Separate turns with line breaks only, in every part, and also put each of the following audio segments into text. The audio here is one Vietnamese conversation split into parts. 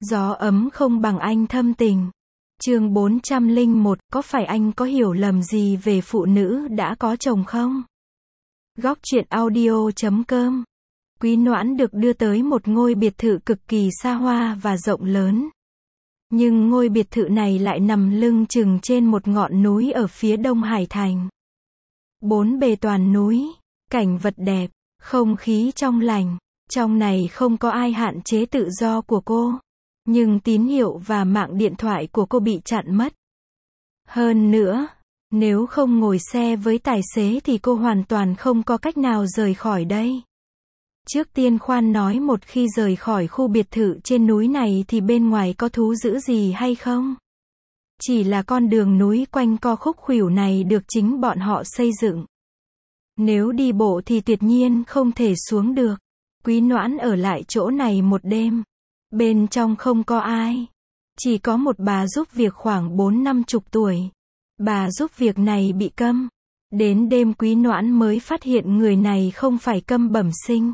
Gió ấm không bằng anh thâm tình. Chương 401, có phải anh có hiểu lầm gì về phụ nữ đã có chồng không? Góc truyện audio.com. Quý Noãn được đưa tới một ngôi biệt thự cực kỳ xa hoa và rộng lớn. Nhưng ngôi biệt thự này lại nằm lưng chừng trên một ngọn núi ở phía đông Hải Thành. Bốn bề toàn núi, cảnh vật đẹp, không khí trong lành. Trong này không có ai hạn chế tự do của cô. Nhưng tín hiệu và mạng điện thoại của cô bị chặn mất. Hơn nữa, nếu không ngồi xe với tài xế thì cô hoàn toàn không có cách nào rời khỏi đây. Trước tiên khoan nói, một khi rời khỏi khu biệt thự trên núi này thì bên ngoài có thú dữ gì hay không? Chỉ là con đường núi quanh co khúc khuỷu này được chính bọn họ xây dựng. Nếu đi bộ thì tuyệt nhiên không thể xuống được. Quý Noãn ở lại chỗ này một đêm. Bên trong không có ai. Chỉ có một bà giúp việc khoảng 40-50 tuổi. Bà giúp việc này bị câm. Đến đêm Quý Noãn mới phát hiện người này không phải câm bẩm sinh,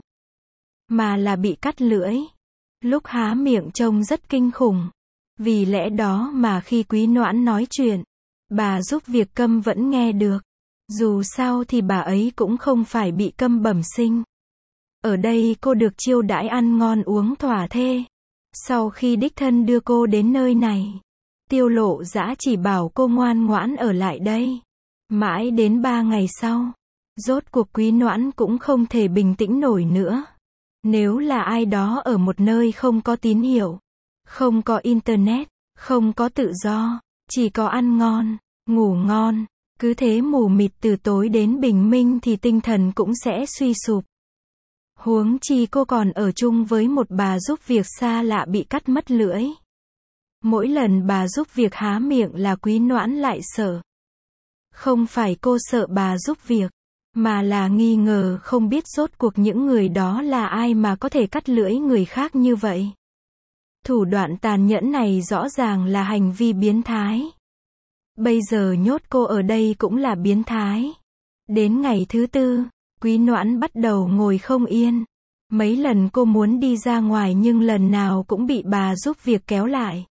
mà là bị cắt lưỡi. Lúc há miệng trông rất kinh khủng. Vì lẽ đó mà khi Quý Noãn nói chuyện, bà giúp việc câm vẫn nghe được. Dù sao thì bà ấy cũng không phải bị câm bẩm sinh. Ở đây cô được chiêu đãi ăn ngon uống thỏa thê. Sau khi đích thân đưa cô đến nơi này, Tiêu Lộ Dã chỉ bảo cô ngoan ngoãn ở lại đây. Mãi đến 3 ngày sau, rốt cuộc Quý Noãn cũng không thể bình tĩnh nổi nữa. Nếu là ai đó ở một nơi không có tín hiệu, không có internet, không có tự do, chỉ có ăn ngon, ngủ ngon, cứ thế mù mịt từ tối đến bình minh thì tinh thần cũng sẽ suy sụp. Huống chi cô còn ở chung với một bà giúp việc xa lạ bị cắt mất lưỡi. Mỗi lần bà giúp việc há miệng là Quý Noãn lại sợ. Không phải cô sợ bà giúp việc, mà là nghi ngờ không biết rốt cuộc những người đó là ai mà có thể cắt lưỡi người khác như vậy. Thủ đoạn tàn nhẫn này rõ ràng là hành vi biến thái. Bây giờ nhốt cô ở đây cũng là biến thái. Đến ngày thứ 4, Quý Noãn bắt đầu ngồi không yên. Mấy lần cô muốn đi ra ngoài nhưng lần nào cũng bị bà giúp việc kéo lại.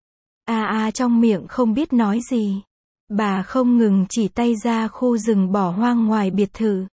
Trong miệng không biết nói gì. Bà không ngừng chỉ tay ra khu rừng bỏ hoang ngoài biệt thự.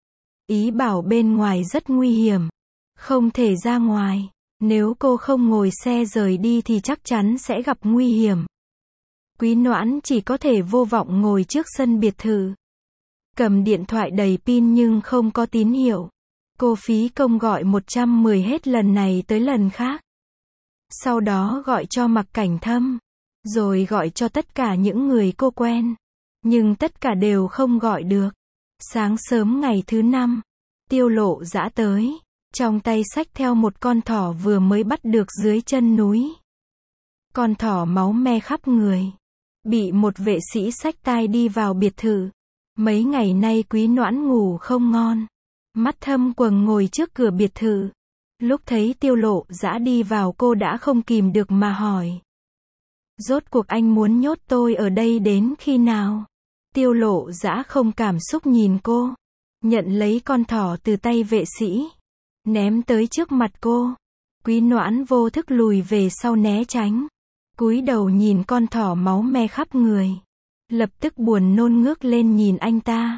Ý bảo bên ngoài rất nguy hiểm. Không thể ra ngoài. Nếu cô không ngồi xe rời đi thì chắc chắn sẽ gặp nguy hiểm. Quý Noãn chỉ có thể vô vọng ngồi trước sân biệt thự. Cầm điện thoại đầy pin nhưng không có tín hiệu. Cô phí công gọi 110 hết lần này tới lần khác. Sau đó gọi cho Mạc Cảnh Thâm. Rồi gọi cho tất cả những người cô quen. Nhưng tất cả đều không gọi được. Sáng sớm ngày thứ 5, Tiêu Lộ Dã tới. Trong tay xách theo một con thỏ vừa mới bắt được dưới chân núi. Con thỏ máu me khắp người. Bị một vệ sĩ xách tai đi vào biệt thự. Mấy ngày nay Quý Noãn ngủ không ngon. Mắt thâm quầng ngồi trước cửa biệt thự. Lúc thấy Tiêu Lộ Dã đi vào cô đã không kìm được mà hỏi. Rốt cuộc anh muốn nhốt tôi ở đây đến khi nào? Tiêu Lộ Dã không cảm xúc nhìn cô. Nhận lấy con thỏ từ tay vệ sĩ. Ném tới trước mặt cô. Quý Noãn vô thức lùi về sau né tránh. Cúi đầu nhìn con thỏ máu me khắp người. Lập tức buồn nôn ngước lên nhìn anh ta.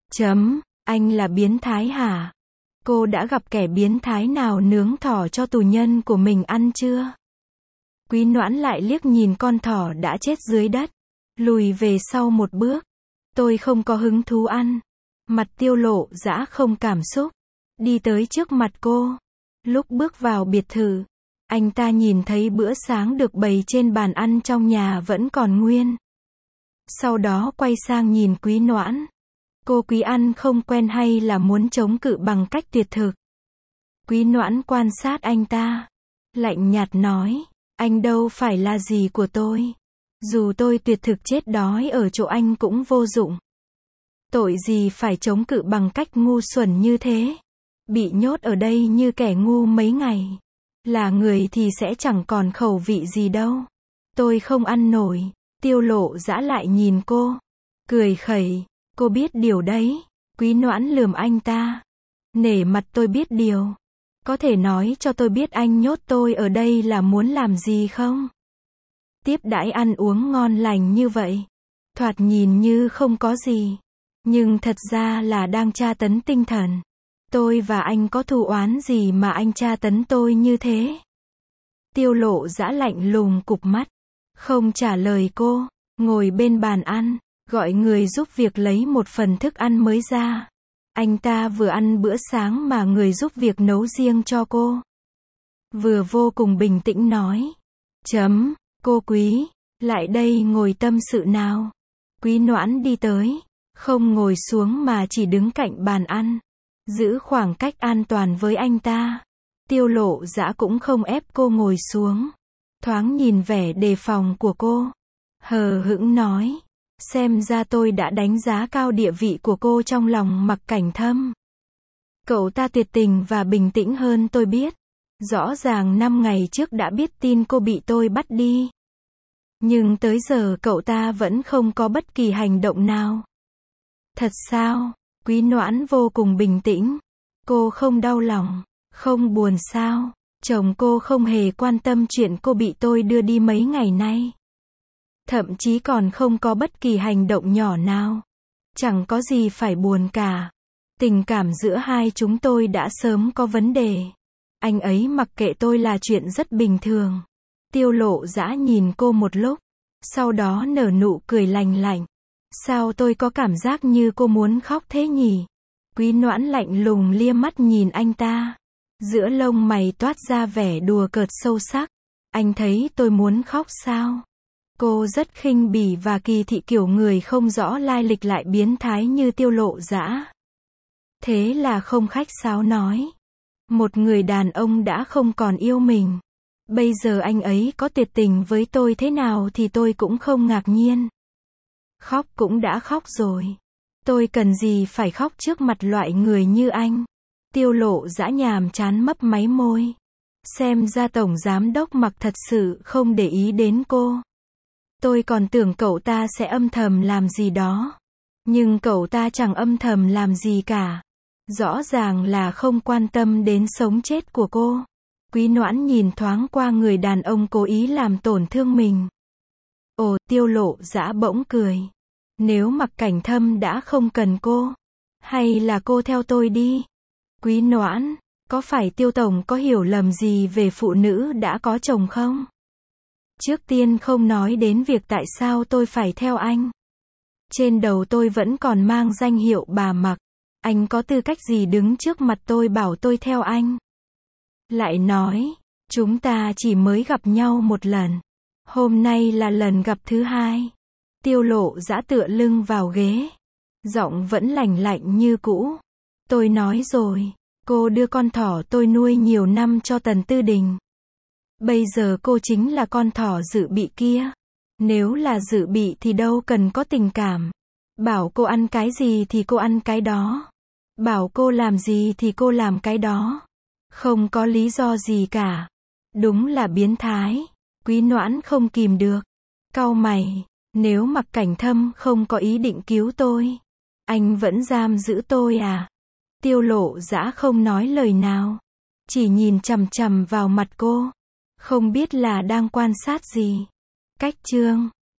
Anh là biến thái hả? Cô đã gặp kẻ biến thái nào nướng thỏ cho tù nhân của mình ăn chưa? Quý Noãn lại liếc nhìn con thỏ đã chết dưới đất. Lùi về sau một bước. Tôi không có hứng thú ăn. Mặt Tiêu Lộ Dã không cảm xúc. Đi tới trước mặt cô. Lúc bước vào biệt thự, anh ta nhìn thấy bữa sáng được bày trên bàn ăn trong nhà vẫn còn nguyên. Sau đó quay sang nhìn Quý Noãn. Cô Quý ăn không quen hay là muốn chống cự bằng cách tuyệt thực? Quý Noãn quan sát anh ta. Lạnh nhạt nói. Anh đâu phải là gì của tôi. Dù tôi tuyệt thực chết đói ở chỗ anh cũng vô dụng. Tội gì phải chống cự bằng cách ngu xuẩn như thế. Bị nhốt ở đây như kẻ ngu mấy ngày. Là người thì sẽ chẳng còn khẩu vị gì đâu. Tôi không ăn nổi. Tiêu Lộ Dã lại nhìn cô. Cười khẩy. Cô biết điều đấy. Quý Noãn lườm anh ta. Nể mặt tôi biết điều. Có thể nói cho tôi biết anh nhốt tôi ở đây là muốn làm gì không? Tiếp đãi ăn uống ngon lành như vậy. Thoạt nhìn như không có gì. Nhưng thật ra là đang tra tấn tinh thần. Tôi và anh có thù oán gì mà anh tra tấn tôi như thế? Tiêu Lộ Dã lạnh lùng cụp mắt. Không trả lời cô. Ngồi bên bàn ăn. Gọi người giúp việc lấy một phần thức ăn mới ra. Anh ta vừa ăn bữa sáng mà người giúp việc nấu riêng cho cô. Vừa vô cùng bình tĩnh nói. Cô Quý, lại đây ngồi tâm sự nào. Quý Noãn đi tới. Không ngồi xuống mà chỉ đứng cạnh bàn ăn. Giữ khoảng cách an toàn với anh ta. Tiêu Lộ Dã cũng không ép cô ngồi xuống. Thoáng nhìn vẻ đề phòng của cô. Hờ hững nói. Xem ra tôi đã đánh giá cao địa vị của cô trong lòng Mặc Cảnh Thâm. Cậu ta tuyệt tình và bình tĩnh hơn tôi biết. Rõ ràng 5 ngày trước đã biết tin cô bị tôi bắt đi. Nhưng tới giờ cậu ta vẫn không có bất kỳ hành động nào. Thật sao? Quý Noãn vô cùng bình tĩnh. Cô không đau lòng, không buồn sao? Chồng cô không hề quan tâm chuyện cô bị tôi đưa đi mấy ngày nay. Thậm chí còn không có bất kỳ hành động nhỏ nào. Chẳng có gì phải buồn cả. Tình cảm giữa hai chúng tôi đã sớm có vấn đề. Anh ấy mặc kệ tôi là chuyện rất bình thường. Tiêu Lộ Dã nhìn cô một lúc. Sau đó nở nụ cười lành lạnh. Sao tôi có cảm giác như cô muốn khóc thế nhỉ? Quý Noãn lạnh lùng liếc mắt nhìn anh ta. Giữa lông mày toát ra vẻ đùa cợt sâu sắc. Anh thấy tôi muốn khóc sao? Cô rất khinh bỉ và kỳ thị kiểu người không rõ lai lịch lại biến thái như Tiêu Lộ Dã. Thế là không khách sáo nói. Một người đàn ông đã không còn yêu mình. Bây giờ anh ấy có tuyệt tình với tôi thế nào thì tôi cũng không ngạc nhiên. Khóc cũng đã khóc rồi. Tôi cần gì phải khóc trước mặt loại người như anh? Tiêu Lộ Dã nhàm chán mấp máy môi. Xem ra tổng giám đốc Mặc thật sự không để ý đến cô. Tôi còn tưởng cậu ta sẽ âm thầm làm gì đó. Nhưng cậu ta chẳng âm thầm làm gì cả. Rõ ràng là không quan tâm đến sống chết của cô. Quý Noãn nhìn thoáng qua người đàn ông cố ý làm tổn thương mình. Ồ, Tiêu Lộ Dã bỗng cười. Nếu Mặc Cảnh Thâm đã không cần cô, hay là cô theo tôi đi? Quý Noãn, có phải Tiêu Tổng có hiểu lầm gì về phụ nữ đã có chồng không? Trước tiên không nói đến việc tại sao tôi phải theo anh. Trên đầu tôi vẫn còn mang danh hiệu bà Mặc. Anh có tư cách gì đứng trước mặt tôi bảo tôi theo anh? Lại nói, chúng ta chỉ mới gặp nhau một lần. Hôm nay là lần gặp thứ hai. Tiêu Lộ Dã tựa lưng vào ghế. Giọng vẫn lạnh lạnh như cũ. Tôi nói rồi, cô đưa con thỏ tôi nuôi nhiều năm cho Tần Tư Đình. Bây giờ cô chính là con thỏ dự bị kia. Nếu là dự bị thì đâu cần có tình cảm. Bảo cô ăn cái gì thì cô ăn cái đó. Bảo cô làm gì thì cô làm cái đó. Không có lý do gì cả. Đúng là biến thái. Quý Noãn không kìm được. Cau mày. Nếu Mặc Cảnh Thâm không có ý định cứu tôi, anh vẫn giam giữ tôi à? Tiêu Lộ Dã không nói lời nào. Chỉ nhìn chằm chằm vào mặt cô. Không biết là đang quan sát gì. Cách chương